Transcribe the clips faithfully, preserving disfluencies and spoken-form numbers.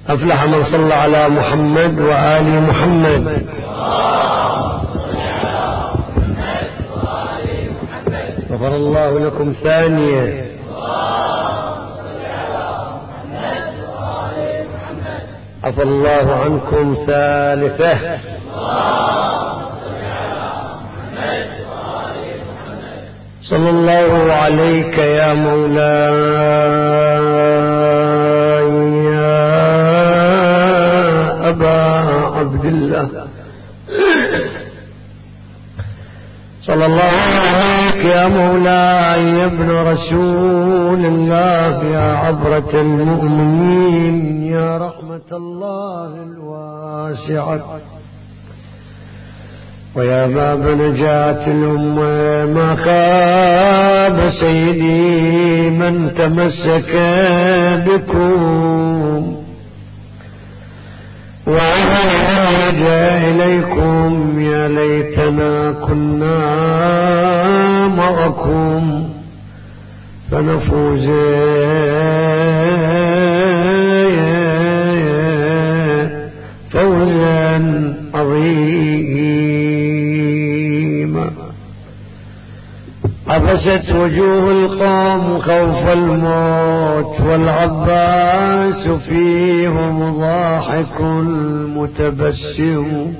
أفلح من صلى على محمد وآل محمد. غفر الله لكم ثانية. عفى الله عنكم ثالثة. صلى الله عليك يا مولاي يا أبا عبد الله. صلى الله عليك يا مولاي يا ابن رسول الله يا عبرة المؤمنين يا رحمة الله الواسعة ويا باب نجاة الأمة. ما خاب سيدي من تمسك بكم وعاد إليكم. يا ليتنا كنا معكم فنفوز فوزا عظيما. عبست وجوه القوم خوف الموت والعباس فيهم ضاحك متبسم.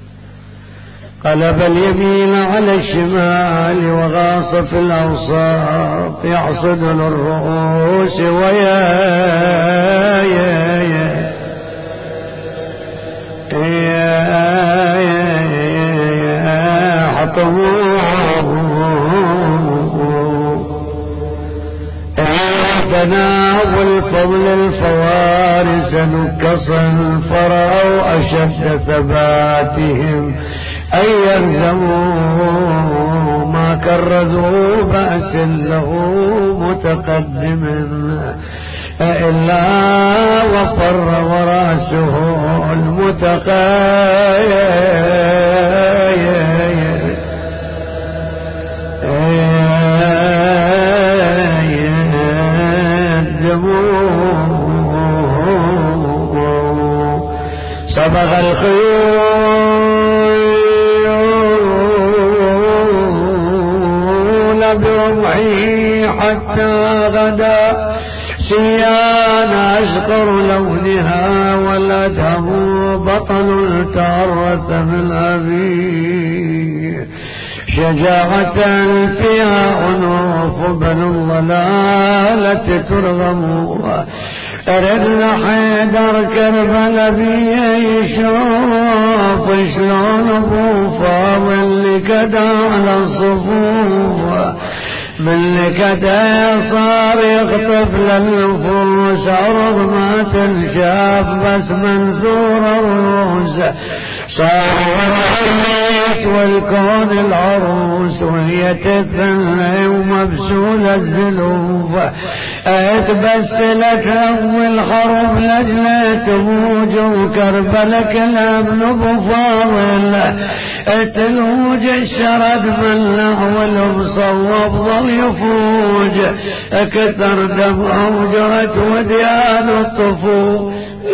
قلب اليمين على الشمال وغاص في الأوساط يحصد للرؤوس ويا يا يا يا تناول فضل الفوارس نكصا فرأوا أشد ثباتهم أن يرزموا ما كرزوا بأس له متقدم إلا وفر وراسه المتقدم. صبغ الخيول برمحي حتى غدا سيان أشقر لونها والأدهم بطل تورث من أبيه. شجاعة فيها أنوف بنو الضلالة ترغم. ردنا حيدر كربلا بيه يشوف شلون ابو فاضل لكدا على الصفوف من لكدا صار يخطف للفرس عرض ما تنشاف بس منثور الروس. صار الرئيس والكون العروس وهي تثنى ومبسولة الزلوف. اتبسلت اول حرب لجلة موج وكربلة كلام نبو فاضل. تلوج الشرد من الاول مصوب ظل يفوج كثر دمعه وجرت وديان الطفوف.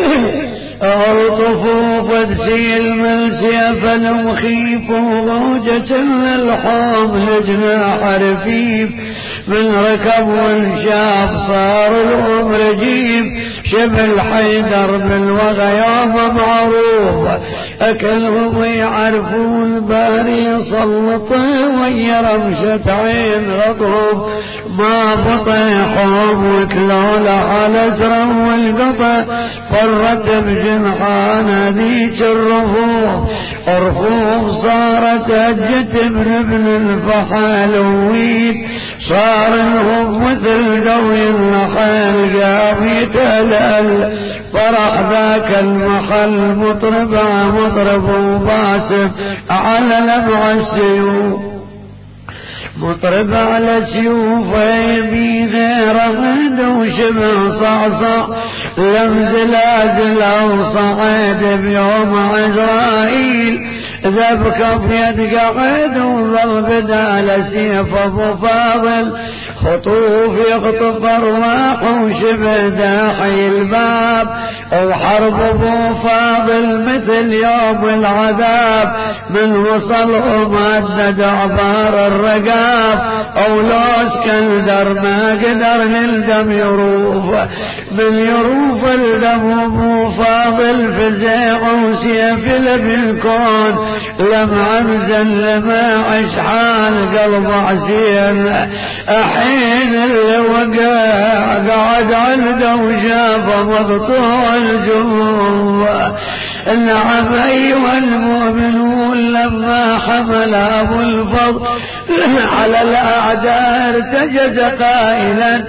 الطفوف تسيل من سيف المخيف وغوجة الحوم لجناح رفيف. من ركب وانشاف صار الأم رجيب. شبه حيدر بالوغى يوم معروف. أكلهم يعرفون باري سلطه ويا رمشة عين رطوب. ما بطيحهم وكلوله على زرع والقطع فرت بجنحان ذيك الرفوف. رفوف صارت هجت ابن ابن الفحالويت. صار لهم مثل دوي النخل قام يتلل. فرح ذاك المحل مطرب مطرب وباسم على لمع السيوف. مطرب على سيوفه يمينه رغد وشبه صعصع. لم زلازل او صعد بيوم عزرائيل. ذبك بيد قعد وظل بدال سيف ابو فاضل. خطوف يخطف ارواح وشبه داحي الباب. وحرب ابو فاضل مثل يوم العذاب من وصلهم هدد عبار الرقاب اولو اسكندر ما قدر للدم يروف من يروف الدم ابو فاضل فزيع وسيف بالكون لمعا لما عش حال قلب عسين حين اللي وقع قعد عنده وشاف مقطوع الجوع. نعم أيها المؤمنون لما حمل أبو الفضل على الأعداء ارتجز قائلا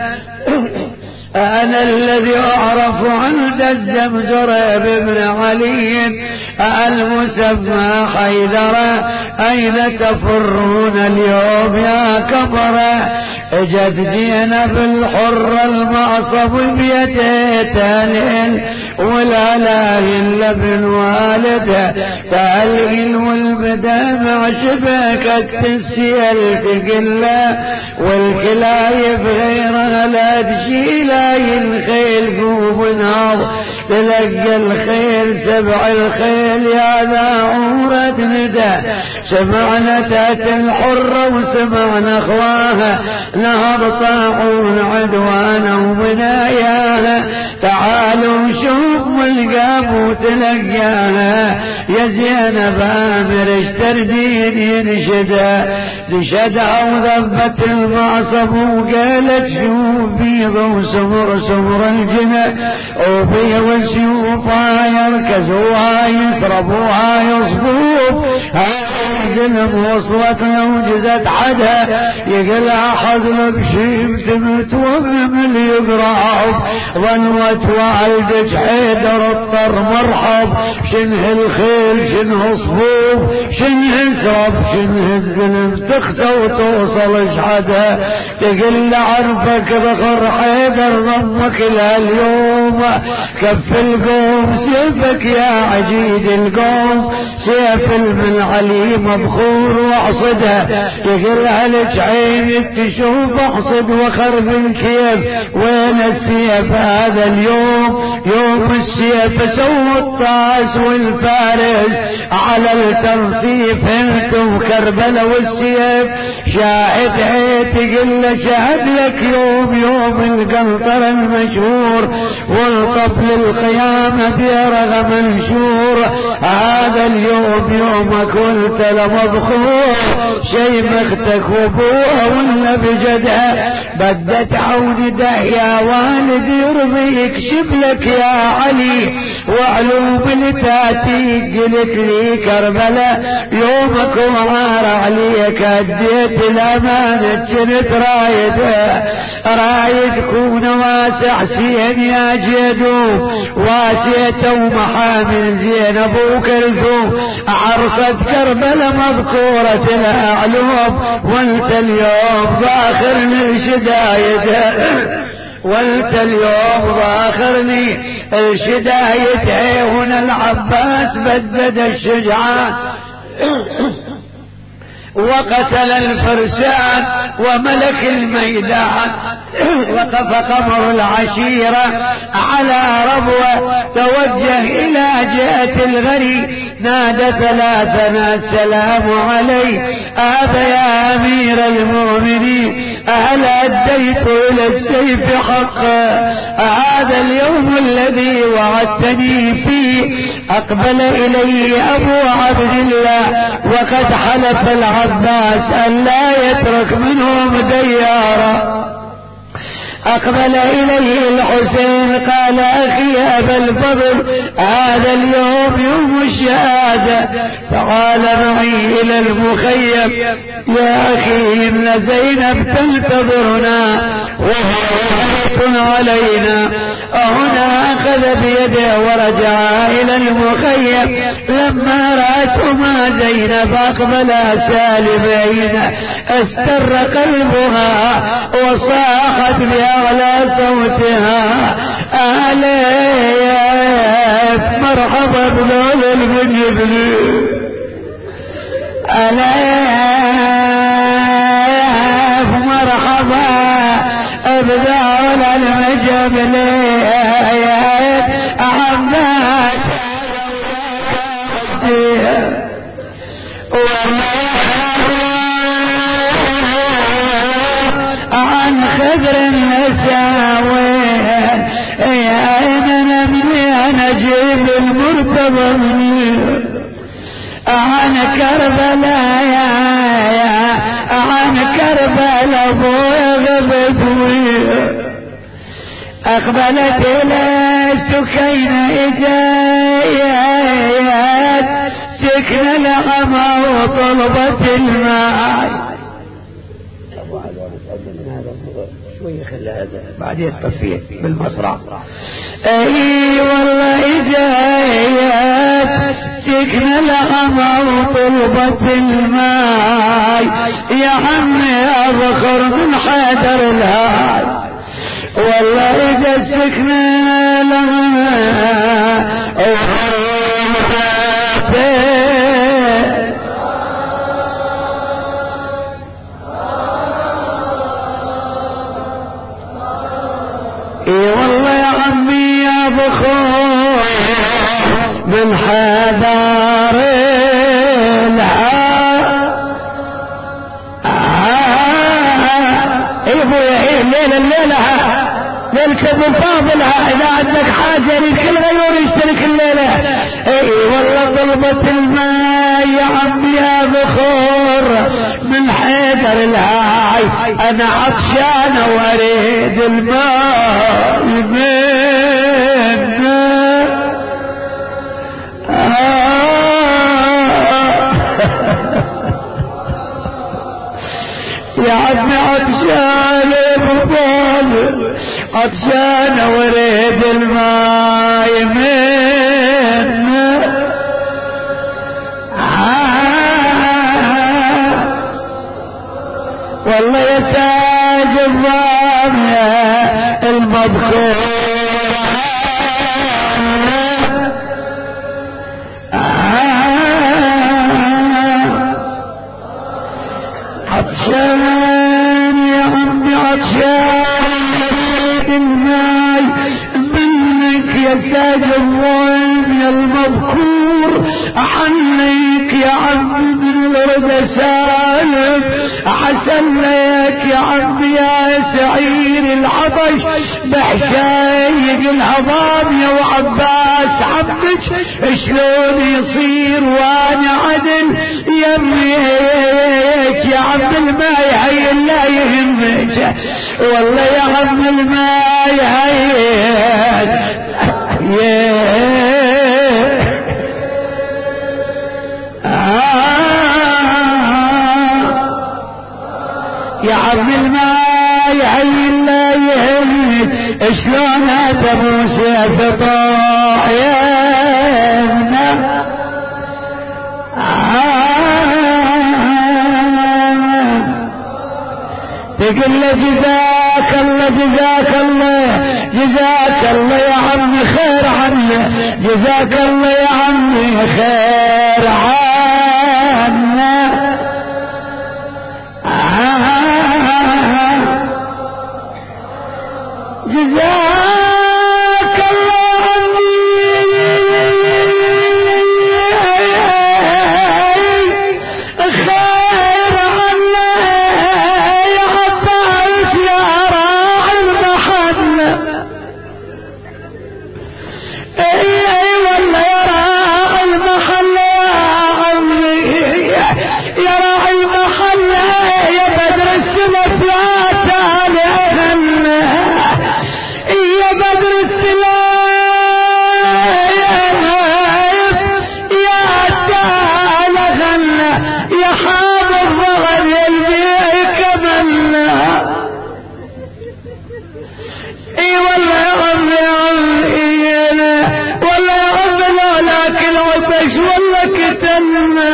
أنا الذي أعرف عند الزمزرة بن علي المسمى حيدر أين تفرون اليوم يا كفرة جد جينا بالحر المعصب بيده تالين ولا لا لبن والده تالين والبدامع شبكة السيل تقله والكلايب غيرها لا تشيله الخيل قوم ناظ تلقى الخيل سبع الخيل يا ذا عورة ندى سمعنا تات الحرة وسمعنا اخواها نهر طاعون عدوانا وبناياها تعالوا شوف والقاب وتلقاها يا زينب امر اشتردين ينشدها نشدها وذبت المعصب وقالت شوف بيض وسمر سمر الجنة وفي والسيوفها يركزوها يسربوها يصبوب الجنب وصلتنا وجزت عدها يقلع حضر بشيب تمت ومن يقرعب ظنوت والدك حيدر الطر مرحب شنه الخيل شنه صبوب شنه سرب شنه الزنب تخسى وتوصل شحدها تقل عرفك ذخر حيدر ضمك لهاليوم كف القوم سيفك يا عجيد القوم سيف من علي مبخور واحصدها تقلها لك عيني تشوف احصد وخرب الكيف وين السيف هذا اليوم يوم السيف سوى الطاس والفارس على التنصيف انتم كربلا والسيف شاهد هيت قل شهد لك يوم يوم القنطر المشهور والطفل القيامة بيرغ منشور هذا اليوم يومك قلت لمبخور شي مختك وابوها ولا بجدها بدت عون ده يا والد يرضيك شبلك يا علي وعلوم التاتي قلت لي كربلاء يومك وعار عليك اديت الامانة شنت رايدها رايد كون واسع سين يا جدو واسيته ومحامل زين ابو كلثوم عرصة كربلاء مذكورة الاعلوم وانت اليوم ضاخرني الشدايد وانت اليوم ضاخرني الشدايد هنا العباس بدد الشجعان وقتل الفرسان وملك الميدان وقف قمر العشيرة على ربوة توجه إلى جهة الغري نادى ثلاثنا السلام عليك هذا يا أمير المؤمنين هل أديت إلى السيف حقا هذا اليوم الذي وعدتني فيه أقبل إلي أبو عبد الله وقد حلف العباس أن لا يترك منهم ديارا أقبل إليه الحسين قال أخي أبا الفضل هذا اليوم يوم الشهادة تعال معي إلى المخيم يا أخي إن زينب تنتظرنا وهي علينا هنا أخذ بيده ورجع إلى المخيم لما رأتهما زينب أقبل سالمين استر قلبها وصاحت بأعلى صوتها أليف مرحبا بلول المجبني أليف مرحبا بلول المجبني نجيب المرتضى منير عن كربلاء يا يا عن كربلاء ابويا غبت ويا اقبلت الى سكينة اجايات سكن العمى وطلبت الماء. شوي خلي هذا بعدين التصفية بالمصرع. اي والله اجايات سكن العمى وطلبت الماء يا عمي يا بخر من حيدر الهاي والله اذا سكنا لها اي والله يا عمي يا بخور من حذر الليلة الليلة للكذب فاضلها اذا عندك حاجة لكل غيور يشترك الليلة. اي والله طلبت الماء يا عمي يا بخور من حيدر الهاي انا عطشانة واريد الماء منه. يا عمي عطشان بطال عطشان وريد الماء منه. والله يا تاج الضامية المبخور عطشان يا عمي عطشان الماي منك يا ساج الظلم يا المذكور احنيك يا عمي من الارض سالم احسن لك يا عمي يا سعير العطش بحشايق الهضام يا وعباس عمك شلون يصير وانا عدل يميك يا عم الماي هي لا يهمك والله يا عم الماي هي يا عم الماي هي لا يهمك شلون تبوس فطاح يمنا تقول له جزاك الله جزاك الله جزاك الله يا عمي خير عني جزاك الله يا عمي خير عنا جزاك الله عني خير عنا يا عباس يا راعي المحنة. اي والله يا راعي المحنة يا عمي يا راعي المحنة يا بدر السنة لا تالي يا بدر السلام يا تعالى غنى يا حافظ ظهر يلبيك منا. اي والله يا عمي يا عمي والله يا عمي لولاك العطش والله كتلنا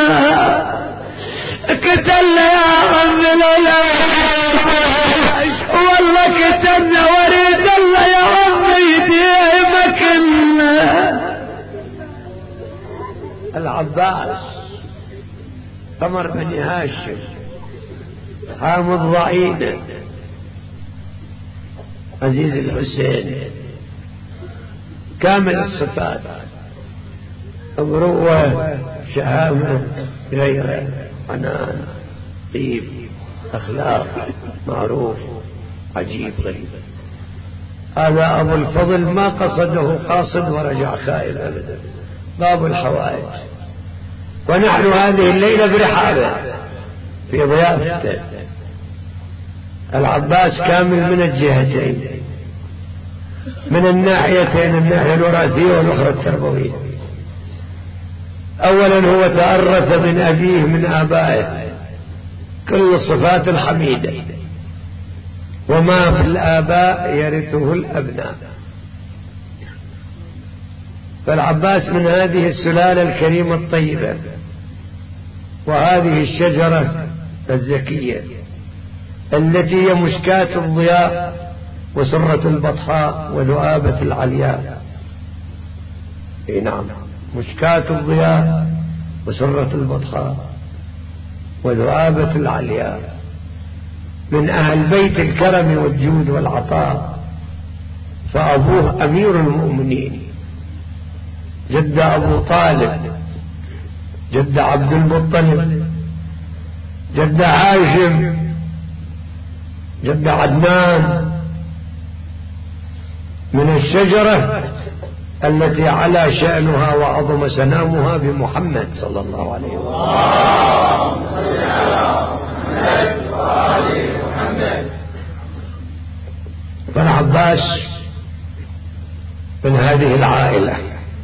كتلنا يا عمي لولاك والله كتلنا وريد الله يا عمي ديمك العباس قمر بني هاشم حامد ضعينة عزيز الحسين كامل الصفات مروة شهامة غيرة حنان طيب أخلاق معروف عجيب غريب هذا أبو الفضل ما قصده قاصد ورجع خائب أبدا، باب الحوائج. ونحن هذه الليلة برحابه في ضيافته. العباس كامل من الجهتين، من الناحيتين، الناحية الوراثية والأخرى التربوية. أولا هو تأرث من أبيه من آبائه كل الصفات الحميدة، وما في الآباء يرثه الأبناء. فالعباس من هذه السلالة الكريمة الطيبة، وهذه الشجرة الزكية التي هي مشكاة الضياء وسرة البطحاء وذؤابة العلياء. اي نعم، مشكاة الضياء وسرة البطحاء وذؤابة العلياء، من أهل بيت الكرم والجود والعطاء. فأبوه أمير المؤمنين، جد أبو طالب، جد عبد المطلب، جد هاشم، جد عدنان، من الشجرة التي على شأنها وعظم سنامها بمحمد صلى الله عليه وسلم. فالعباس من هذه العائلة،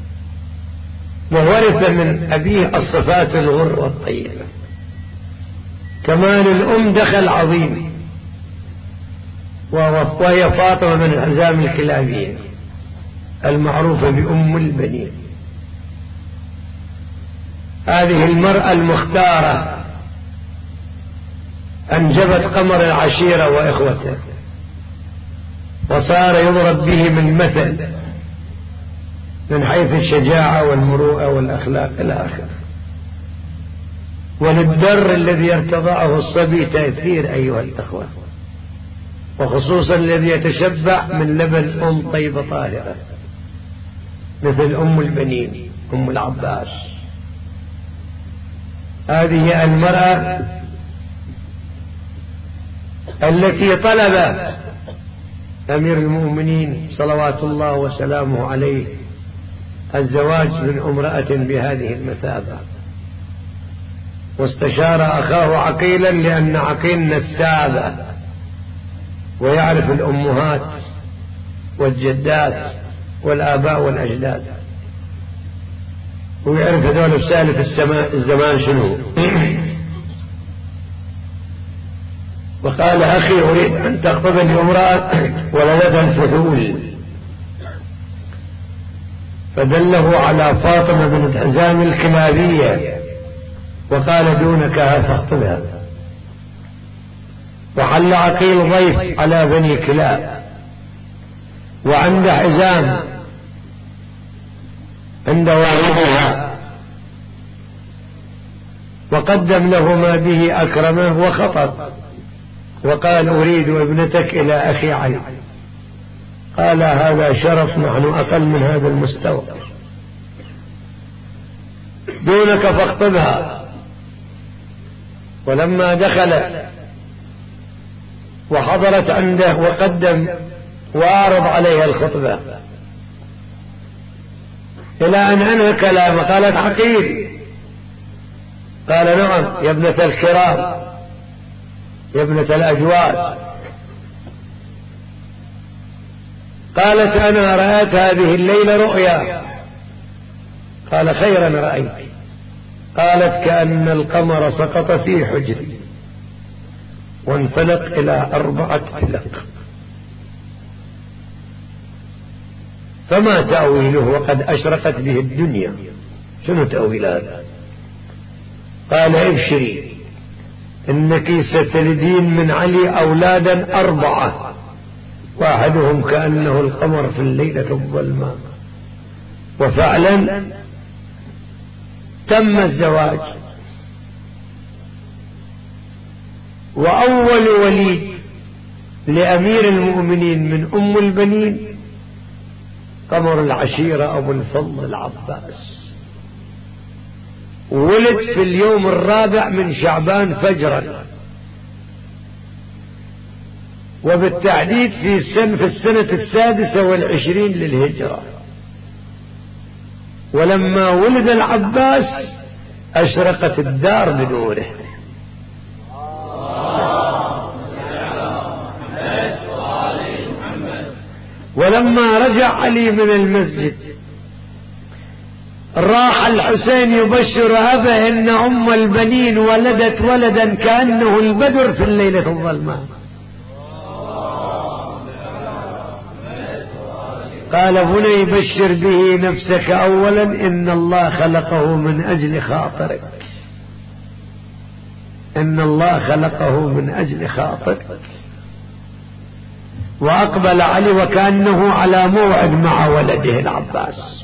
وورث من أبيه الصفات الغر والطيبة. كمان الأم دخل عظيم، وهي فاطمة من الحزام الكلابية المعروفة بأم البنين. هذه المرأة المختارة أنجبت قمر العشيرة وإخوته، وصار يضرب بهم المثل من حيث الشجاعة والمروءة والأخلاق إلى آخره. وللدر الذي يرتضعه الصبي تأثير أيها الأخوة، وخصوصا الذي يتشبع من لبن أم طيبة طاهرة مثل أم البنين أم العباس. هذه المرأة التي طلب أمير المؤمنين صلوات الله وسلامه عليه الزواج من امرأة بهذه المثابة، واستشار أخاه عقيلا، لأن عقيل نسابة ويعرف الأمهات والجدات والآباء والأجداد، ويعرف هذول بسالف الزمان شنو. وقال أخي أريد أن تخطبني امرأة ولدها الفحول، فدله على فاطمة بنت حزام الكلابية وقال دونك فاخطبها. وحل عقيل ضيف على بني كلاب، وعند حزام عند والدها، وقدم له ما به أكرمه وخطب، وقال أريد ابنتك إلى أخي علي. قال هذا شرف، نحن أقل من هذا المستوى، دونك فاخطبها. ولما دخل وحضرت عنده وقدم وأعرض عليها الخطبة إلى أن أنهى كلامه، قالت عقيل. قال نعم يا ابنة الكرام، يا ابنة الأجواد. قالت أنا رأيت هذه الليلة رؤيا. قال خيرا رأيت. قالت كأن القمر سقط في حجري وانفلق إلى أربعة فلق، فما تأويله وقد أشرقت به الدنيا؟ شنو تأويل هذا؟ قال ابشري إنك ستلدين من علي أولادا أربعة، واحدهم كأنه القمر في الليلة الظلماء. وفعلا تم الزواج، وأول وليد لأمير المؤمنين من أم البنين قمر العشيرة أبو الفضل العباس، ولد في اليوم الرابع من شعبان فجرا، وبالتحديد في السنة, في السنة السادسة والعشرين للهجرة. ولما ولد العباس أشرقت الدار بنوره. ولما رجع علي من المسجد راح الحسين يبشر أبه إن أم البنين ولدت ولدا كأنه البدر في الليلة الظلماء. قال بني بشر به نفسك أولا إن الله خلقه من أجل خاطرك، إن الله خلقه من أجل خاطرك. وأقبل علي وكأنه على موعد مع ولده العباس،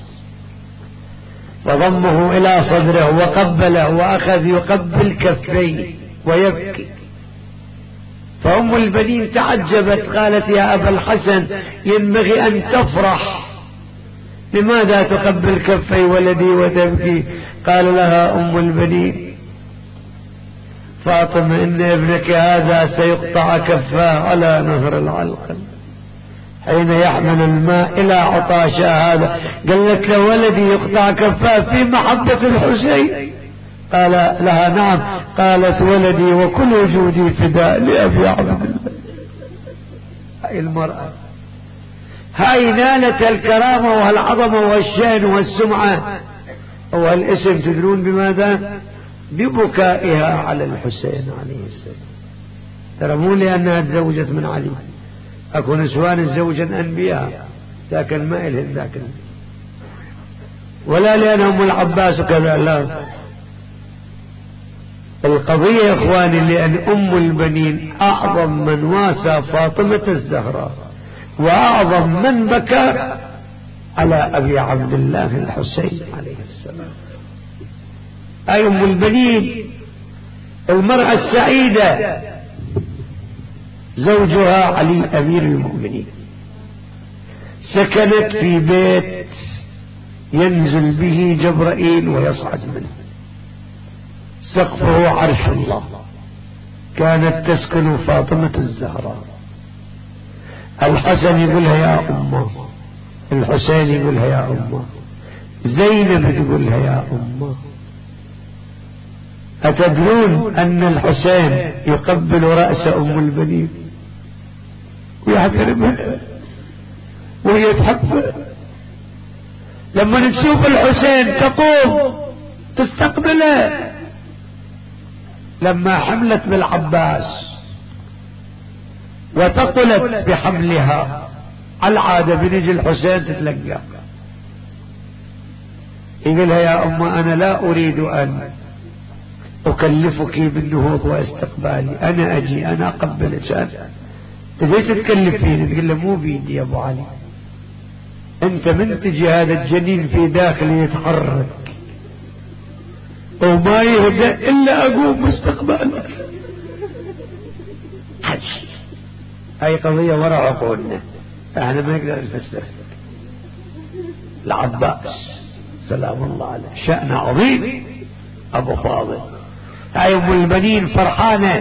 وضمه إلى صدره وقبله وأخذ يقبل كفيه ويبكي. فأم البنين تعجبت قالت يا أبا الحسن ينبغي أن تفرح، لماذا تقبل كفي ولدي وتبكي؟ قال لها أم البنين فاطمة إن ابنك هذا سيقطع كفاه على نهر العلقم حين يحمل الماء إلى عطاشا هذا. قالت له ولدي يقطع كفاه في محبة الحسين؟ قال لها نعم. قالت ولدي وكل وجودي فداء لأبي عبد الله. هاي المرأة هاي نالت الكرامة والعظمة والشأن والسمعة والاسم. تدرون بماذا؟ ببكائها على الحسين عليه السلام. ترى مو لأنها تزوجت من علي، أكو نسوان تزوجن أنبياء لكن ما إلهن ذاك، ولا لأنهم العباس وكذا، لا. القضية يا إخواني لأن أم البنين أعظم من واسى فاطمة الزهراء وأعظم من بكى على أبي عبد الله الحسين عليه السلام. أي أم البنين المرأة السعيدة زوجها علي أمير المؤمنين، سكنت في بيت ينزل به جبرائيل ويصعد منه، سقفه عرش الله. كانت تسكن فاطمة الزهراء. الحسن يقولها يا أمه، الحسين يقولها يا أمه، زينب تقولها يا أمه. أتدرون أن الحسين يقبل رأس أم البنين ويحترمها وهي تحبه؟ لما تشوف الحسين تقوم تستقبله. لما حملت بالعباس وتقلت بحملها، العادة بنجي الحسين تتلقى، يقولها يا أمه أنا لا أريد أن أكلفك بالنهوض واستقبالي، أنا أجي أنا أقبلك. أنا تجي تتكلف فيني؟ تقول له مو بيدي يا أبو علي، أنت من تجي هذا الجنين في داخلي يتحرك وما يهدأ إلا أقوم باستقبالك. حجي هاي قضية وراء عقولنا، احنا ما نقدر نفسر. العباس سلام الله عليه شأن عظيم أبو فاضل. هاي أم البنين فرحانة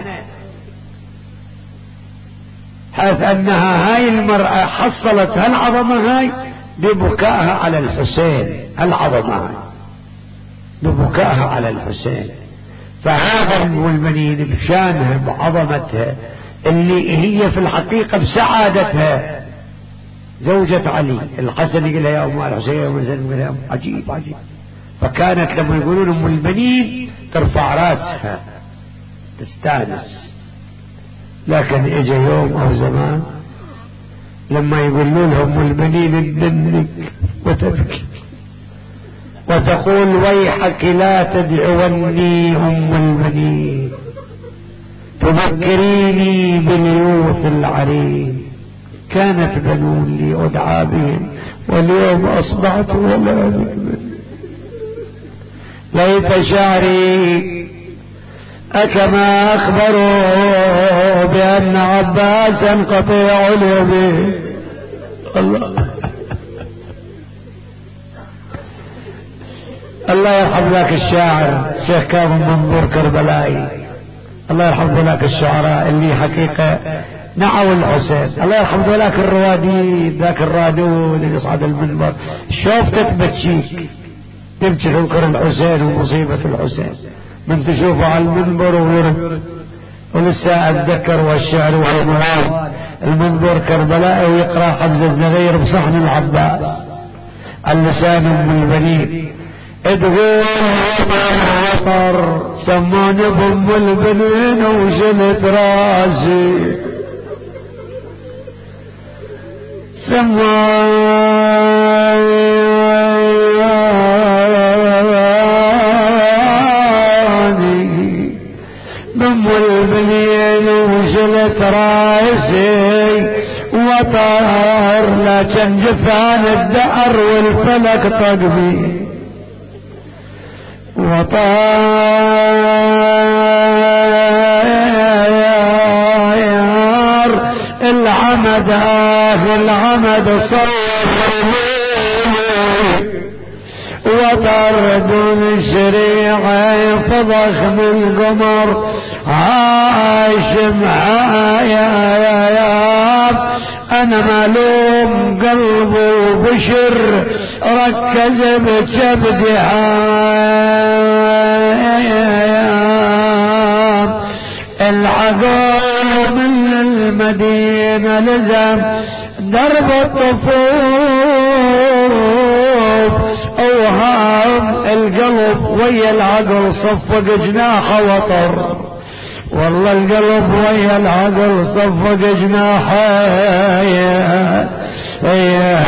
حيث أنها هاي المرأة حصلت هالعظمة هاي ببكائها على الحسين، هالعظمة هاي ببكائها على الحسين. فهذا أم البنين بشانها بعظمتها اللي هي في الحقيقة بسعادتها زوجة علي. الحسن يقول يا أم الحسين يوم يقول يا أم، عجيب عجيب. فكانت لما يقولون أم البنين ترفع راسها تستانس. لكن اجى يوم او زمان لما يقولون لهم أم البنين تدنك وتبكي وتقول ويحك لا تدعوني أم البنين تذكريني باليوث العريض، كانت بنون لي أدعى بهم واليوم أصبحت ولا ذكر. ليت شعري أكما أخبروا بأن عباسا قطيع اليمين. الله الله يرحم ذاك الشاعر شيخ كاظم منظور كربلائي، الله يرحم ذاك الشعراء اللي حقيقة نعوا الحسين الله يرحم ذاك الروادي ذاك الرادود اللي يصعد المنبر شوفته تبكيك تبكي تذكر الحسين ومصيبة الحسين من تشوفه على المنبر ويرد. ولسه اتذكر والشعر والموال المنظور كربلاء ويقرا حمزه الزغير بصحن العباس على لسان ام البنين تقول مطر سموني بام البنين وشلت راسي سموني بام البنين وشلت راسي وطار لكن جفان الدهر والفلك طقبي وطار العمد آه العمد صار وطرد الشريعة فضخم القمر هاشم يا يا يا انا ملوم قلبه وبشر ركز بجبدي العقول من المدينة لزم درب الطفوف اوهام القلب ويا العقل صفق جناحه وطر والله القلب ويا العقل صفق جناحه يا يا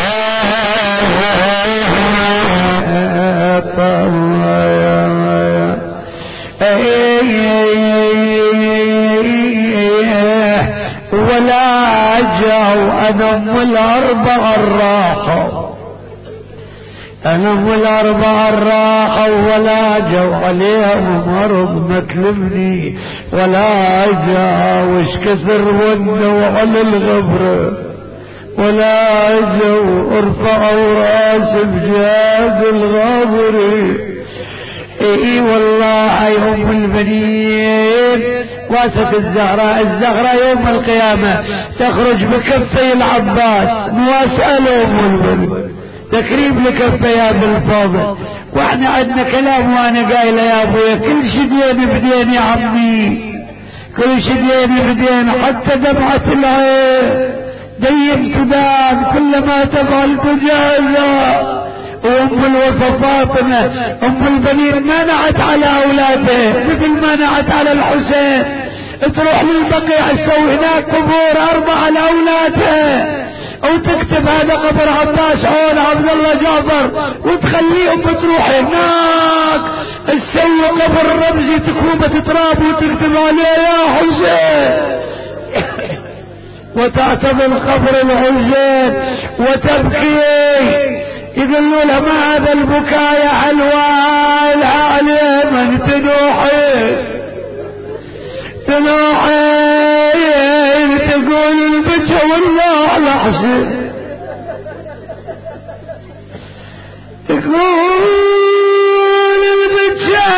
ولا جاو انا ام الاربعه الراحه انا ام الاربعه الراحه ولا جو عليهم مرض مكلمني ولا جاوش كثر ونه وعلى الغبره ولا جو ارفعوا راس بجاد الغابري اي والله يا ام البنين واسة الزهراء الزهراء يوم القيامة تخرج بكفي العباس نواسأله ام البنين تكريم لكفي يا بالفاضل واحنا عندنا كلام وانا قايله يا ابويا كل شدين بدين يا عمي كل شدين بدين حتى دمعة العين ديم تدان كلما تفعل تجازى وام الوفا فاطمة ام البنين منعت على اولاده مثل منعت على الحسين تروح للبقيع تسوي هناك قبور اربعة لاولادها وتكتب هذا قبر عباس عون عبد الله جعفر وتخليهم تروح هناك تسوي قبر رمزي تكوبة تراب وتكتب عليه يا حسين وتعتبر قبر الحسين وتبكي يقولوا له ما هذا البكاء يا حلوان عليه من تنوحي تنوحي تقول البكى والله على حسين تقول البكى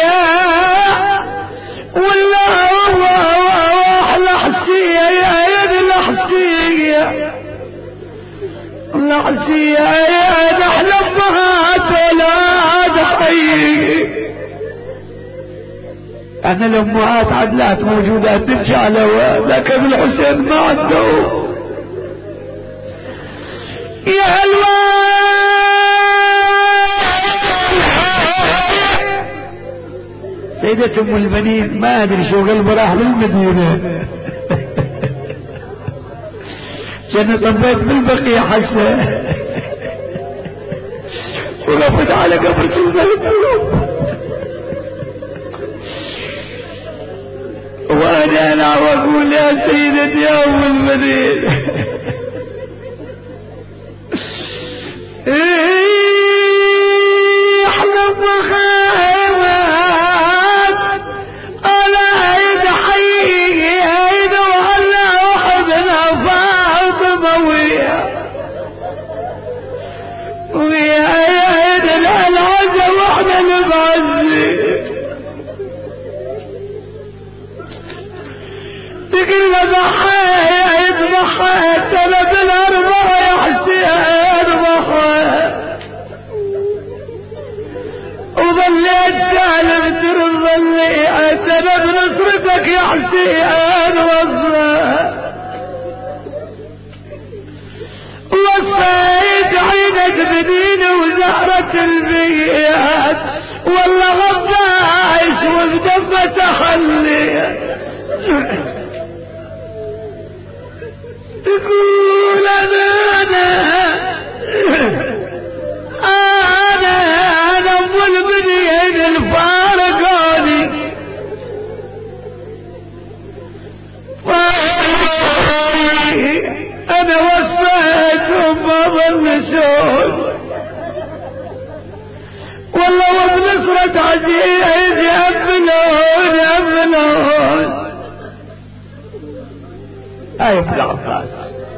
والله على حسين يا يد الحسين الحسين يا نحن امهات اولاد حي انا الامهات عدلات موجودات تمشي على لكن الحسين ما عنده يا سيدة ام البنين ما ادري شو قلبه راح للمدينة كان طبيت بالبقية حسه ولفت على قبر سيدنا القلوب وانا انا واقول يا سيدتي يا ام البنين احنا بخيرات على عيد حي عيد وعلى وحدنا فاطمه ويا ويا عيد العزة واحنا نبعزي يقول له ضحيت ضحيت انا بالاربعة يا حسين ضحيت وظليت سالم ترى ظليت انا بنصرتك يا حسين وصلت وصيت عينك بدين وزهرة البيات والله غباش وبدمة تخلي تقول انا انا انا انا ام البنين الفارقاني انا وصيتهم بابا النسون والله وبنصرة عزيز يأمنون يأمنون. هاي ابن العباس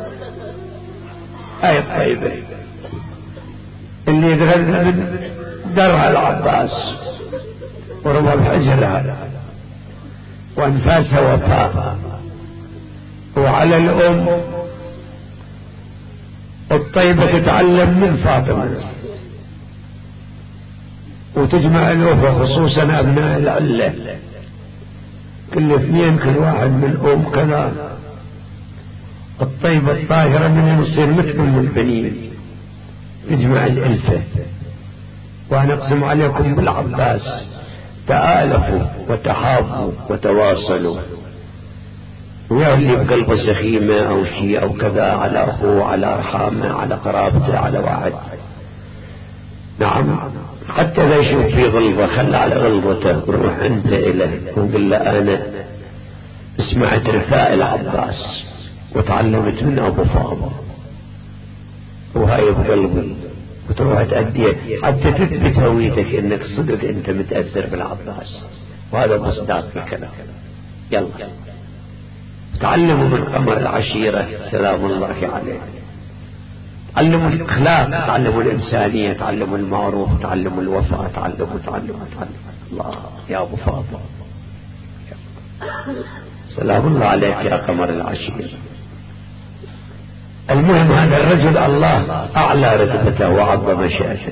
هاي الطيبة اللي يتغذى من درع العباس ورمى الحجر وانفاسها وفاء. وعلى الأم الطيبة تتعلم من فاطمة وتجمع الأخوة خصوصا أبناء العلة كل اثنين كل واحد من الأم كذا. الطيبة الطاهرة من يصير مثل من البنين تجمع الألفة. وأنا أقسم عليكم بالعباس تآلفوا وتحابوا وتواصلوا ويهلي بقلبه سخيمة أو شيء أو كذا على أخوه على أرحامه على قرابته على واحد. نعم حتى إذا يشوف في غلظة خلى على غلظته روح أنت إليه وقل له أنا سمعت رثاء العباس وتعلمت من أبو فاضل وهاي بقلبي وتروح تأديه حتى تثبت هويتك إنك صدق أنت متأثر بالعباس. وهذا مصداق الكلام. يلا تعلموا من قمر العشيرة سلام الله عليه. تعلموا الأخلاق تعلموا الإنسانية تعلموا المعروف تعلموا الوفاء تعلموا تعلموا تعلموا الله يا أبو فاضل سلام الله عليك يا قمر العشيرة. المهم هذا الرجل الله أعلى رتبته وعظم شأنه.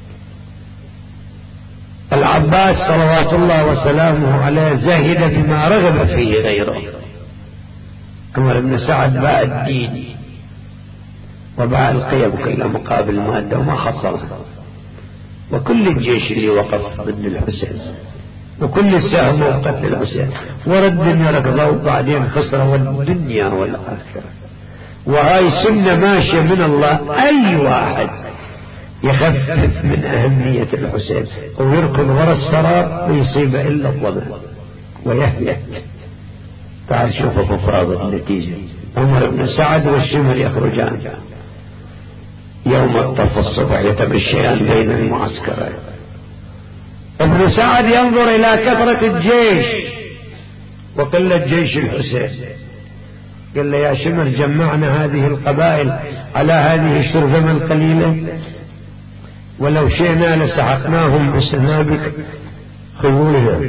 العباس صلوات الله وسلامه عليه زهد بما رغب فيه غيره. عمر بن سعد باع الدين وباع القيم كلها مقابل مادة وما حصلها. وكل الجيش اللي وقف ضد الحسين وكل السهم وقتل الحسين ورد الدنيا ركضوا وبعدين خسروا الدنيا والآخرة. وهاي سنة ماشية من الله. أي واحد يخفف من أهمية الحسين ويركض وراء السراب ويصيب إلا الظلم ويهلك. تعال شوف أبو فاضل النتيجة. عمر بن سعد والشمر يخرجان يوم الطف الصبح يتمشيان بين المعسكرين. ابن سعد ينظر إلى كثرة الجيش وقلة جيش الحسين. قال له يا شمر جمعنا هذه القبائل على هذه الشرذمة القليلة ولو شئنا لسحقناهم بسنابك خيولهم.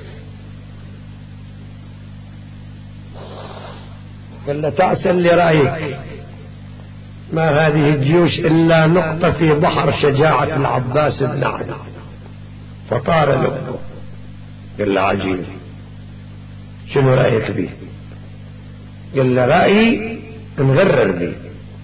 قال له تعسل لرأيك ما هذه الجيوش إلا نقطة في بحر شجاعة العباس بن عدي. فطار له قال له عجيب شنو رأيك به؟ قال له رأيي نغرر به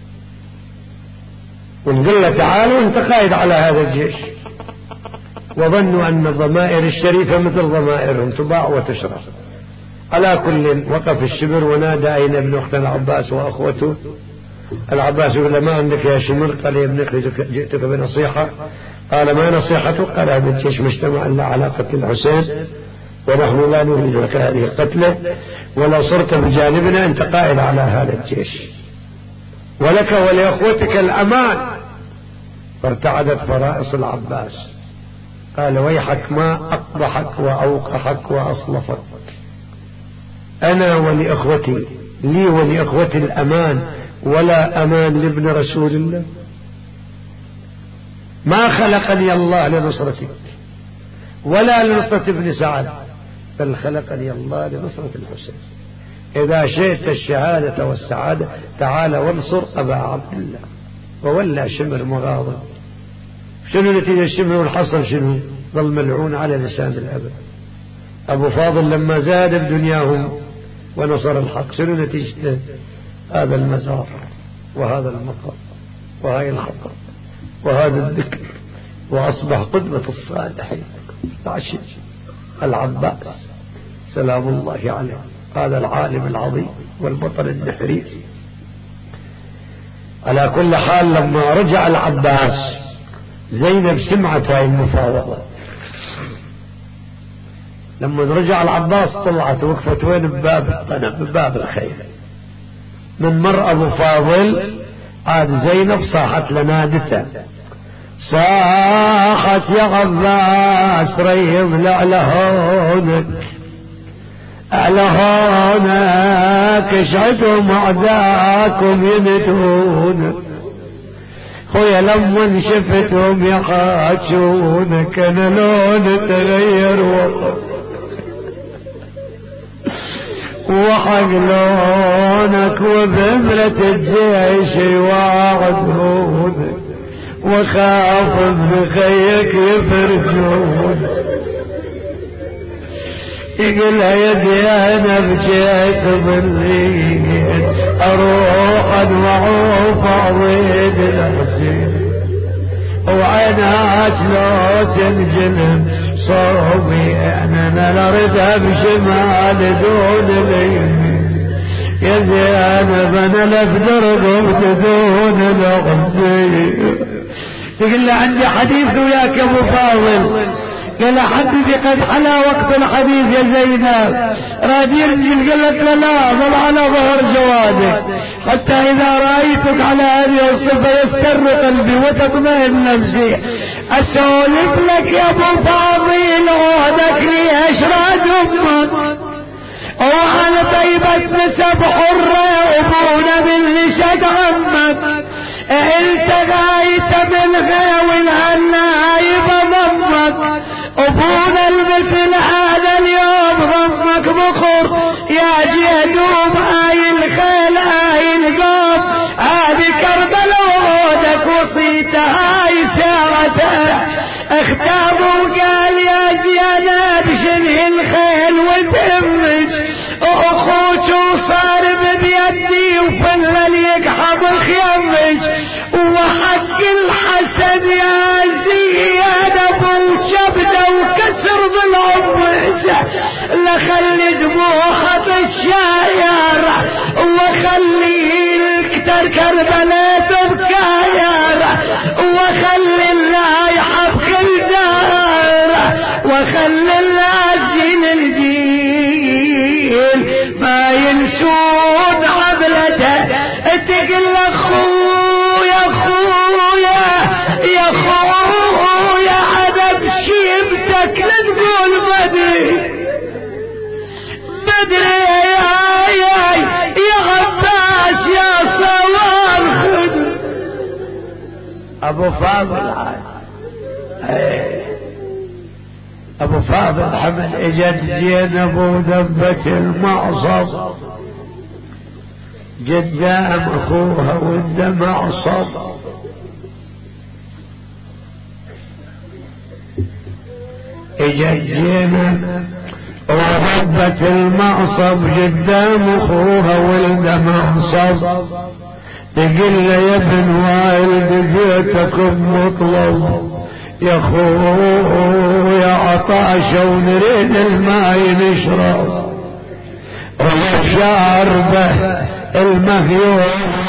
ونقول له تعال وانت قائد على هذا الجيش. وظنوا أن الضمائر الشريفة مثل ضمائرهم تباع وتشرى. على كل وقف الشبر ونادى أين ابن أخت العباس وأخوته. العباس يقول له ما عندك يا شمر؟ قال يا ابن أخي جئتك بنصيحة. قال ما نصيحته؟ قال هذا الجيش مجتمع إلا على قتل الحسين ونحن لا نريد لك هذه القتلة ولو صرت بجانبنا أنت قائد على هذا الجيش ولك ولأخوتك الأمان. فارتعدت فرائص العباس. قال ويحك ما أقبحك وأوقحك وأصلفك. أنا ولأخوتي لي ولأخوتي الأمان ولا أمان لابن رسول الله. ما خلقني الله لنصرتك ولا لنصرة ابن سعد بل خلقني الله لنصرة الحسين. إذا شئت الشهادة والسعادة تعال وانصر أبا عبد الله. وولى شمر مغاضب. شنو نتيجة الشمر والحصر؟ شنو؟ ظل ملعون على لسان الأبد. أبو فاضل لما زاد بدنياهم ونصر الحق شنو نتيجته؟ هذا المزار وهذا المقام وهاي الخطر وهذا الذكر، وأصبح قدوة الصالحين العشير العباس سلام الله عليه، هذا العالم العظيم والبطل النحرير. على كل حال لما رجع العباس زينب سمعت هاي المفاوضة. لما رجع العباس طلعت وقفت وين؟ بباب الطنب، بباب الخيل. من مر أبو فاضل عاد زينب صاحت لنادته، صاحت يا عباس ريض لعلى هونك، على هونك اشعدوا أعداكم يمتونك، خويا لما شفتهم يقاتشونك انا لون تغير وطن وحق لونك، وبمرة الجيش يواعدونك، وخاف من خيك يفرجونك. يقول يا زينب جيت بالليل اروح ادمع فاضيد الحسين، وعينها لو تنجلم صوبي انا لردها بشمال دون اليمين. يا زينب انا لفدر قمت دون الغزير. يقول له عندي حديث وياك يا ابو فاضل. قال حبيبي قد حلا وقت الحديث يا زينب. راد يرجل قال لك لا ظل على ظهر جوادك حتى اذا رايتك على هذه الصفه يستر قلبي وتطمئن نفسي. اسولف لك يا ابو فاضل عودك لي اشراد امك، وانا طيبة نسب حرة وابونا بالنشد عمك، انت غايت بالغاول هالنايب ضمك، ابونا المثل هذا اليوم ضمك بخر يا جهدوم هاي الخيل هاي القوم هذه كربلاء وعودك وصيته هاي ساعته اختابوا وقال يا زينب شنه الخيل وتمج واخوك وصارب بيدي وفلل يقحب خيمج، وحق الحسد يا زياد ابو جبده وكسر ضلعك لخلي جموحة الشاير وخلي الكتر كربلاء تبكاير وخلي الله يحب كل دار وخلي الله جيل الجيل ما ينسون عبلته. تقل اخويا اخويا يا اخويا عدب شيبتك لا تقول بدري بدري يا يا يا عباس يا صوار خد. ابو فاضل ابو فاضل حمل اجد زينب ودبت المعصب قدام اخوها والدمع صب. اجت زينب ودبت المعصب قدام اخوها والدمع صب. تقول يا ابن والد بيتكم مطلب يا اخويا عطاشة ونريد الماء نشرب، والشاربة المهيوب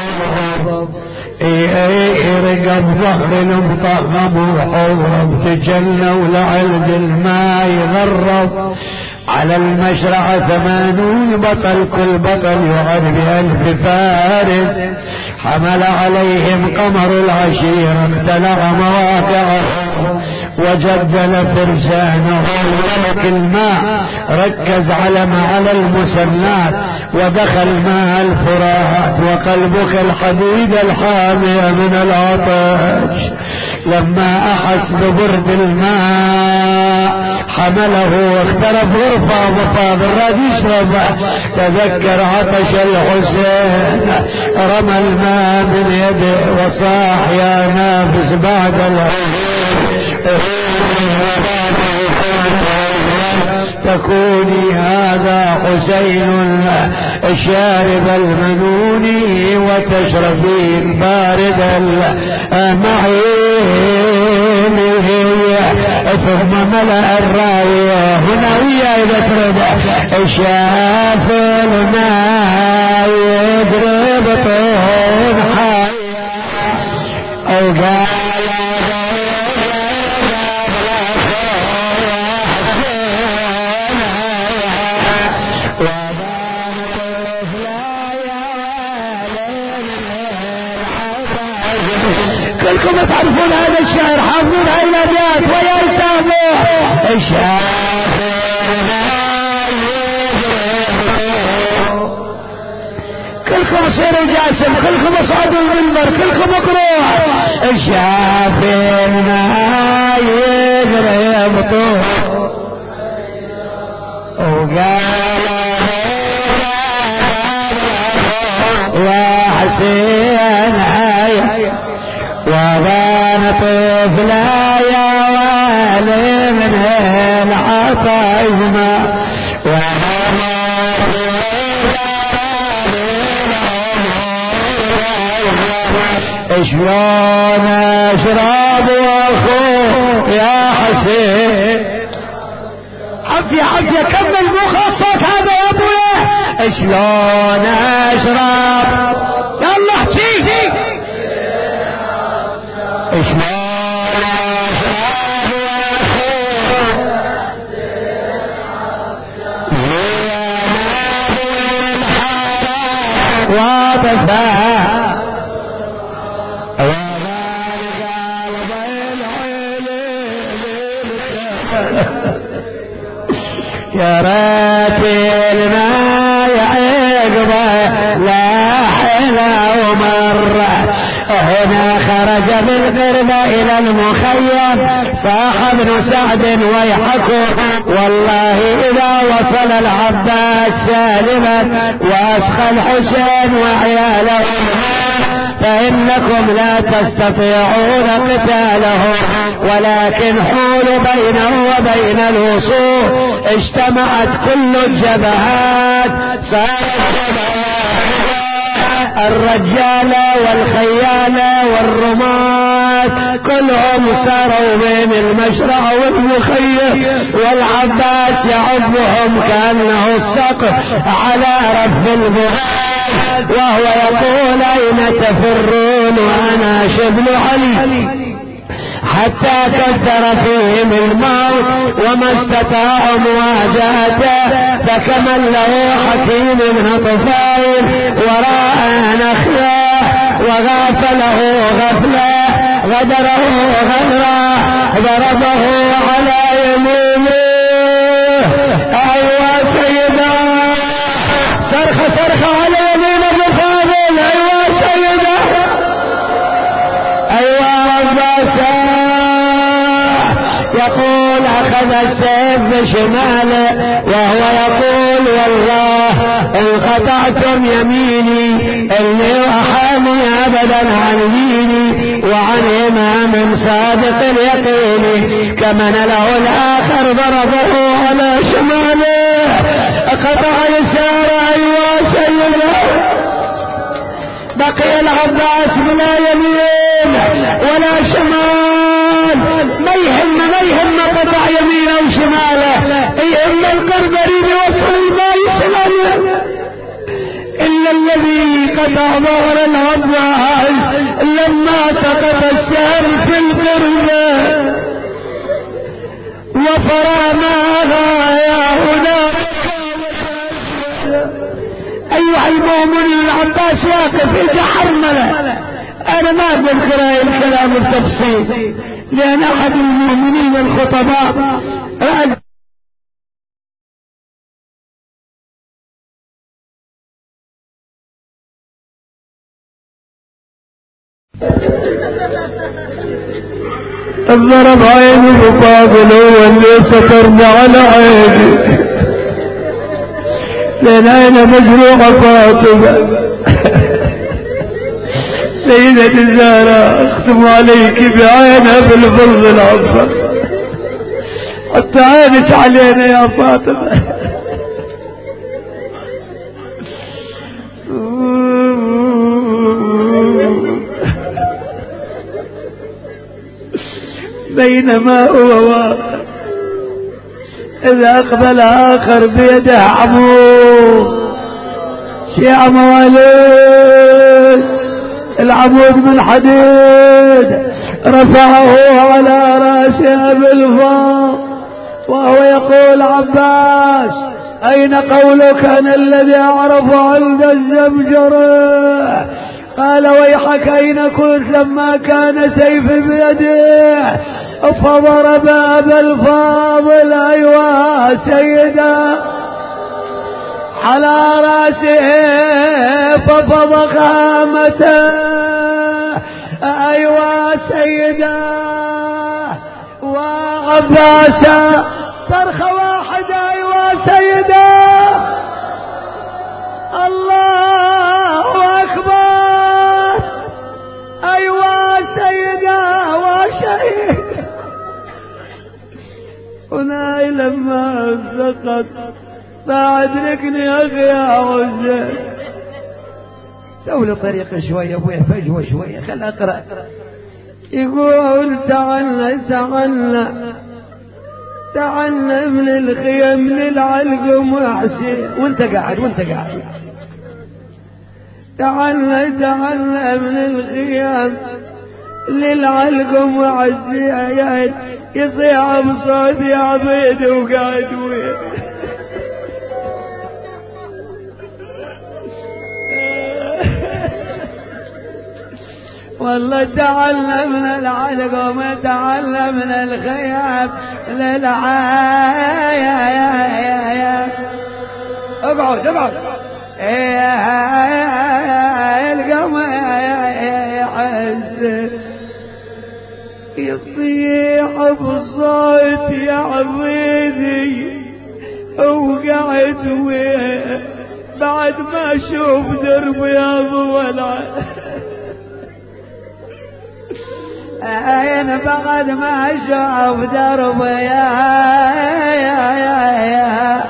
يرقب ظهر المطغم وحورب تجلى ولعلد الماء يغرب. على المشرع ثمانون بطل كل بطل يعد بألف فارس، حمل عليهم قمر العشيرة اختلع مواقعهم وجدل فرسانه ولك الماء، ركز علم على المسلات ودخل ماء الفرات وقلبك الحديد الحامية من العطش. لما أحس ببرد الماء حمله واخترف غرفة مقابل راد يشرب، تذكر عطش الحسين رمى الماء من يده وصاح يا نافس بعد العين تكوني هذا حسين شارب المنون وتشربين بارد المعين. ثم ملأ الراوية هنا ويا إذا ترد شاف الماء يضرب طون حي أو قال كلكم تعرفون هذا الشعر، حافظون هاي الابيات ويا سامو الشعر كلكم صيروا جاسم، كلكم اصعدوا المنبر، كلكم اقروا الشافينا يضرب طول وقال يا حسين هاي وبان طفلا يا والي من العطايزما شلون اشرب واخوه يا حسين عفية عفية كمل مخصص هذا يا ابويا شلون اشرب يلا احكي شلون يا ريت الماء يعقبه لا حلا ومره هنا خرج بالغربة إلى المخيم صاح ابن سعد ويحكوا والله إذا وصل العباس سالما وأسخى الحسين وعياله فإنكم لا تستطيعون قتاله ولكن حولوا بينه وبين الوصول. اجتمعت كل الجبهات صارت الرجال والخيال والرماة كلهم ساروا بين المشرع والمخيم والعباس يعبهم كأنه السقف على رف البغاد وهو يقول أين تفرون وأنا شبل علي حتى كثر فيهم الموت وما استطاعوا مواجهته فكمن له حكيم بن طفيل وراء نخله وغافله غفله غدره غدرا ضربه على يمينه. ايوا سيدا صرخ صرخ على يمين الرفاضل. ايوا سيدا ايوا عباسا يقول اخذ السيف بشماله وهو يقول والله ان قطعتم يميني اني احامي ابدا عن ديني وعن امام صادق اليقين. كمن له الاخر ضربه على شماله قطع يساره. ايوا سيده بقي العباس بلا يمين ولا شمال ما يهم ما يهم قطع يمينه وشماله يهم القرب يريد يوصل الماء يسلم إلا الذي قطع ظهر العباس لما سقط الشهر في القربة وفرماها يا هنا. أيها المؤمنين العباس واقف يجي حرمله. أنا ما بذكر هاي الكلام بالتفصيل لأن أحد المؤمنين الخطباء الضرب عيني بفاضل هو اللي سترني على عيني لأن عيني مجروحة فاطمة سيدة الزهراء اختم عليك بعينها بالفضل العظيم حتى عينش علينا يا فاطمة. بينما هو واقع إذا أقبل آخر بيده عمود شيع مواليد العمود من حديد رفعه على رأسه بالفضل وهو يقول عباس أين قولك أنا الذي أعرف عند الزمجرة؟ قال ويحك أين كنت لما كان سيفي بيده؟ فضرب أبا الفاضل أيها سيدا على رأسه ففضق هامته أيها سيدا وعباسا صرخة واحدة أيها سيدا الله أكبر أيها سيدا وشهيد. هنا لما سقط فأدركني أخي يا عزة سولي طريقة شوية أبويا فجوة شوية خل أقرأ. يقول تعالى تعالى تعالى من الخيم للعلقم وحسين وانت قاعد وانت قاعد تعالى تعالى من الخيام للعلقم وحسين يصيح بصوت يا عبيد وقاعد وين والله تعلمنا العلق وما تعلمنا الخيام للعايا اقعد اقعد القمر يحس يصيح بصوت يا عبيدي وقعت وين بعد ما اشوف درب يا ضوالع أين بعد ما أشوف درب يا يا يا يا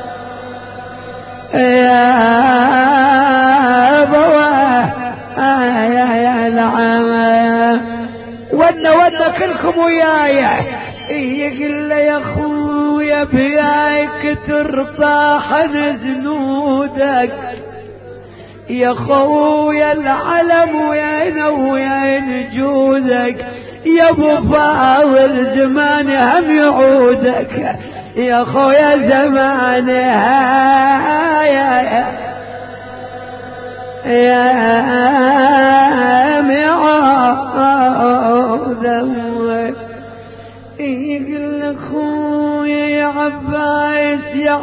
يا بوا يا يا نعم ودنا ودنا كلكم وياي يقول يا خويا بياك ترتاح زنودك يا خويا العلم وين وين جودك يا ابو فاضل زمان هم يعودك يا خويا زمان يا يا يا يعودك يقول خويا يا عباس يا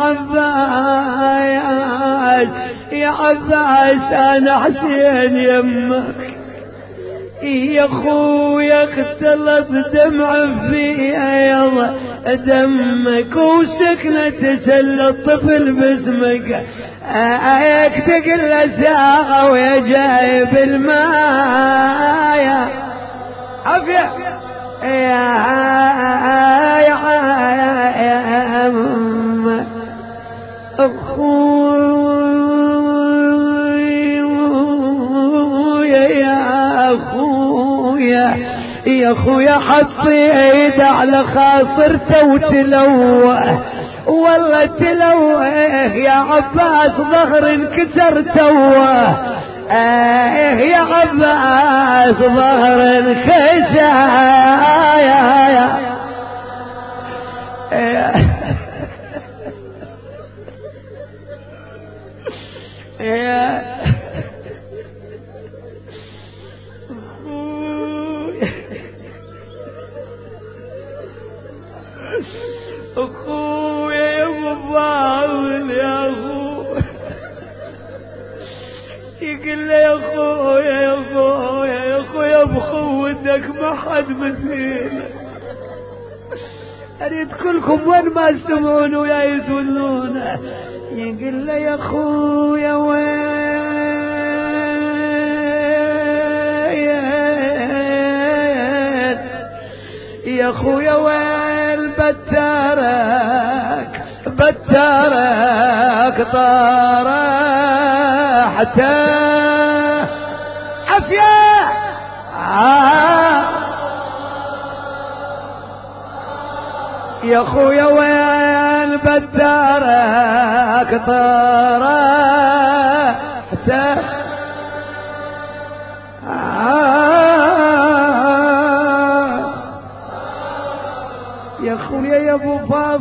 عباس يا عباس انا حسين يمك يا خويا اختلط دمع في يلا دمك وسكنة تسلى الطفل باسمك اياك تقل ساعة ويا جايب الماء يا عافية يا يا يا أم أخويا يا أخويا يا أخويا حط ايد على خاصرته وتلوه والله تلوه يا عباس ظهر انكسر توه ايه يا عباس ظهر انكسر يا يا يا اخويا يا ابو فاضل يا اخو، يقول له يا اخويا يا اخويا يا اخويا بخوتك ما حد مثيل، اريد كلكم وين ما تسمعون ويا يتولون. يقول له يا اخويا وين يا اخويا وين بتارك بتارك طارحت عفية آه يا اخويا وين بتارك طارحت يا اخويا يا ابو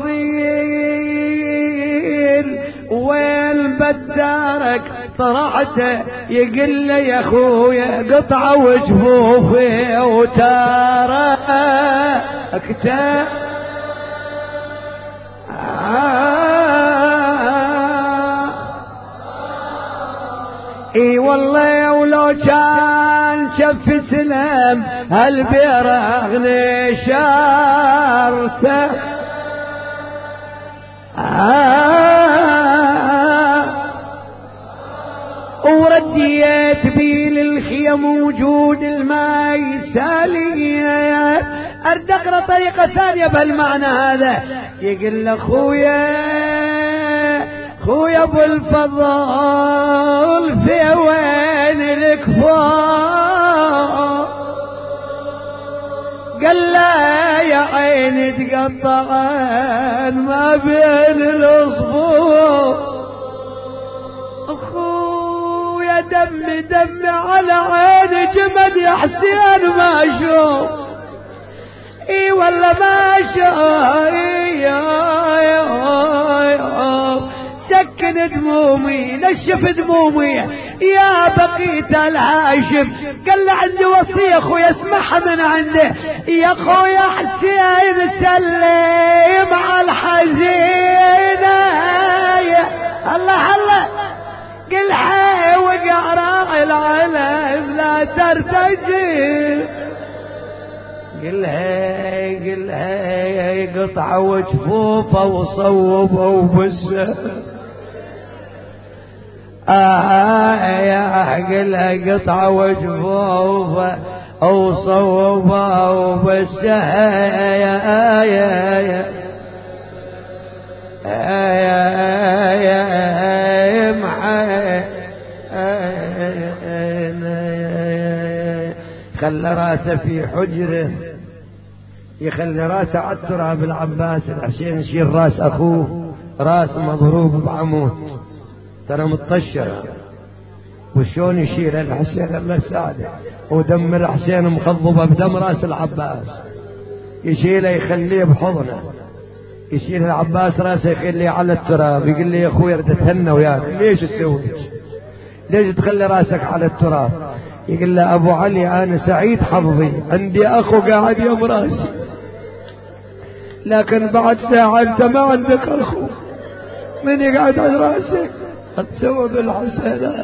فاضل وين بدارك طرحته. يقول له يا اخويا قطعه وجفوفي وتاركته اي والله ولو كان شف سلام هالبيرغ نشارته آه ورديت بي للخيم وجود الماء سالية. ارد اقرا طريقة ثانية بهالمعنى هذا. يقول اخويا خويا ابو الفضل في وين الكفار؟ قال لا يا عيني تقطعن ما بين الاصبور. اخويا دمي دمي على عيني جمد يا حسين ما اشوف. اي والله ما اشوف سكن دمومي نشف دمومي يا بقيت الهاشم. قال له عندي وصية اخويا اسمعها من عنده. يا اخويا حسين سلم على الحزينة الله الله قل حي وقع راعي العلم لا ترتجي. قل هي قل هي قطعة وجفوفه وصوبه وبسه آه يا قلها قطعة وجفوفه وصوبه وبسه يا يا يا يا معي خلى راسه في حجره يخلي راسه على التراب. العباس عشان يشيل راس اخوه راس مضروب بعمود ترى متطشره وشون يشيل الحسين الله يساعده ودم الحسين مخضبه بدم راس العباس. يشيله يخليه بحضنه يشيل العباس راسه يخليه على التراب. يقول لي يا اخوي اريد اتهنى وياك. ليش تسوي ليش تخلي راسك على التراب؟ يقول له ابو علي انا سعيد حظي عندي اخو قاعد يوم راسي لكن بعد ساعة انت ما عندك اخو من يقعد على راسك تسوي بالحسين.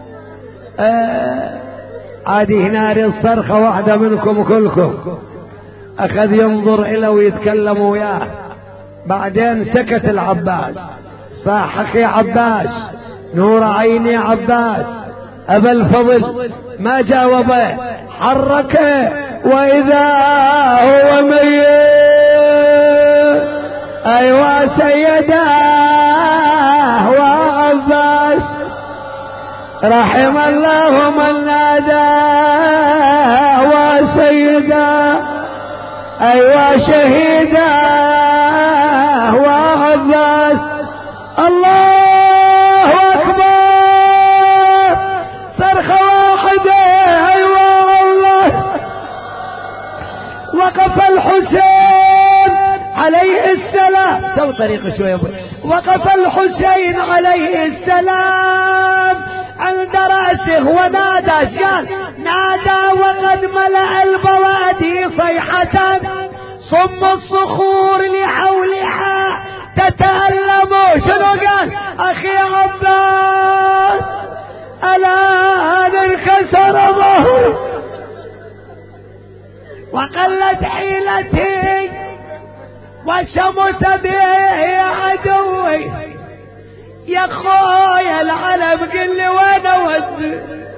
آه عادي هنا الصرخة واحدة منكم كلكم اخذ ينظر اليه ويتكلم وياه. بعدين سكت العباس صاح اخي عباس نور عيني عباس. ابا الفضل ما جاوبه حركه واذا هو ميت. ايوا سيداه وعباس رحم الله من ناداه وسيداه ايوا شهيداه وعباس. الله اكبر صرخه واحده ايوا الله. وقف الحسين عليه السلام سوي طريقه شويه. وقف الحسين عليه السلام عند رأسه ونادى. قال نادى وقد ملأ البوادي صيحة صم الصخور لحولها تتألم. شنو قال؟ أخي عباس الآن انكسر ظهري وقلت حيلتي وشمت به عدوي. يا خويا العلم قل لي وين اودي؟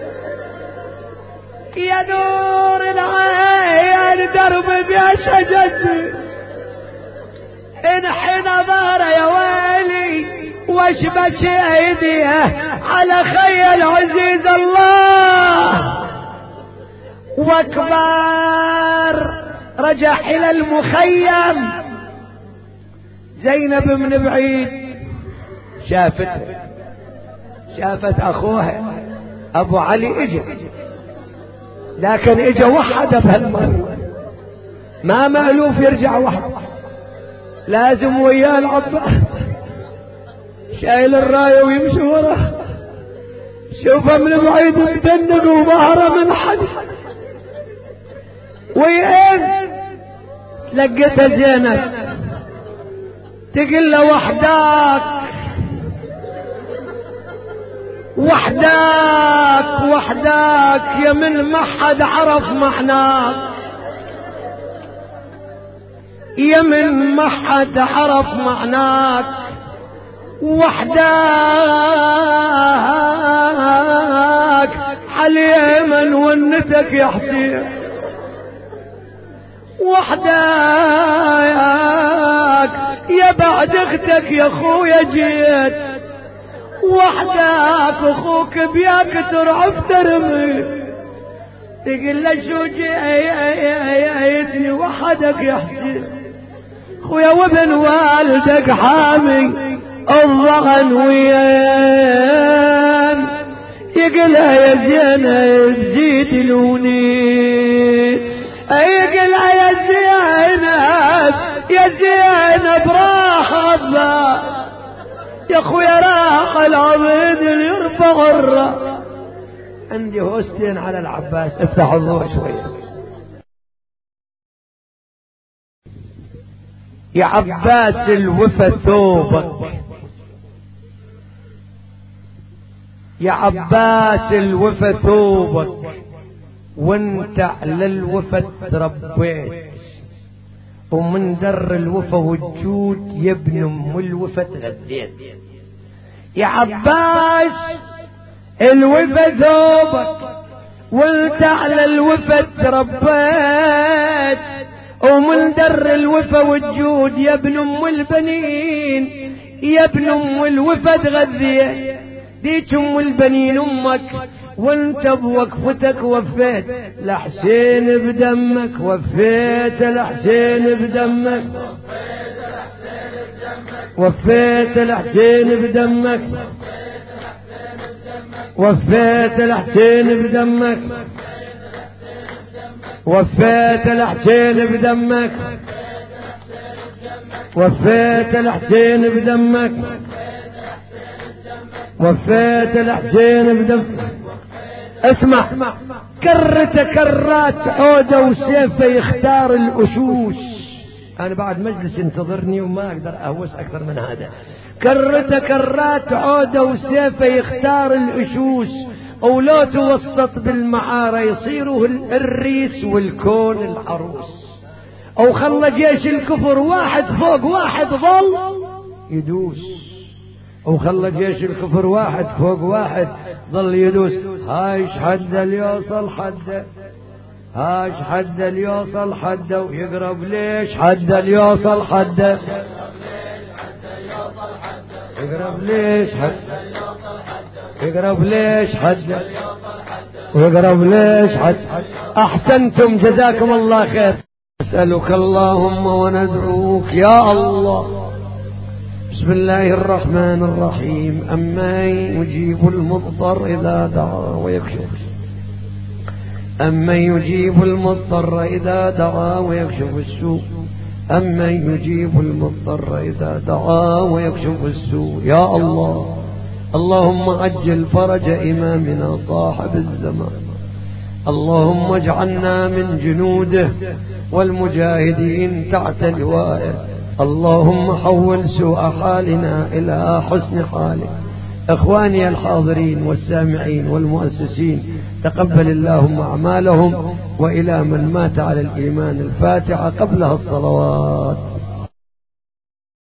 يا نور العين درب يا شجدي انحي نظر يا ويلي واشبك ايديه على خي العزيز الله. واكبر رجع الى المخيم. زينب من بعيد شافت شافت اخوها ابو علي اجى، لكن اجى وحد بهالمرة، ما مألوف يرجع وحد، لازم وياه العباس شايل الراية ويمشي وراه. شوفه من بعيد مدنق وظهره من حد. وين لقيتها زينب تقول له وحداك وحداك وحداك يا من ما حد عرف معناك، يا من ما حد عرف معناك. وحداك حليما ونتك يا حسين، وحداك يا بعد اختك يا خويا جيت، وحداك اخوك بياك ترعف ترمي. تقول له شو جيتني وحدك يا حسين خويا وابن والدك حامي الضغن ويان. يقلها يا زينب زيد الونين، يقلها يا زينب يا زينب راح عباس يا خويا راح العبيد اللي يرفع الراس. عندي هوستين على العباس، افتح الضوء شويه. يا عباس الوفا ثوبك، يا عباس الوفا ثوبك، وانت على الوفا تربيت، ومن در الوفا والجود يا ابن ام الوفا تغديت. يا عباس الوفا ثوبك وانت على الوفا تربيت، ومن در الوفا والجود يا ابن ام البنين، يا ابن ام الوفا تغذيت. ديك ام البنين امك وانت بوقفتك وفيت لحسين بدمك، وفيت لحسين بدمك، وفيت لحسين بدمك، وفيت لحسين بدمك، وفيت لحسين بدمك، وفيت لحسين بدمك، وفيت الحسين بدمك. اسمع، كرت كرات عودة وسيفه يختار الأشوش. أنا بعد مجلس ينتظرني وما أقدر أهوس أكثر من هذا. كرت كرات عودة وسيفه يختار الأشوش، ولو توسط بالمعارة يصيروا الريس والكون العروس، أو خلى جيش الكفر واحد فوق واحد ظل يدوس، أو خلى جيش الكفر واحد فوق واحد ظل يدوس. هايش حد اللي يوصل حده، هاش حد اللي يوصل حده، ويقرب ليش حد اللي يوصل حده، يقرب ليش حد، يقرب ليش حد، ويقرب ليش حد. أحسنتم جزاكم الله خير. نسألك اللهم وندعوك يا الله. بسم الله الرحمن الرحيم. أمن يجيب المضطر إذا دعا ويكشف، أمن يجيب المضطر إذا دعا ويكشف السوء، أمن يجيب المضطر إذا دعا ويكشف السوء. يا الله، اللهم عجل فرج إمامنا صاحب الزمان، اللهم اجعلنا من جنوده والمجاهدين تحت لوائه. اللهم حول سوء حالنا إلى حسن حاله. إخواني الحاضرين والسامعين والمؤسسين، تقبل اللهم أعمالهم، وإلى من مات على الإيمان الفاتحة قبلها الصلوات.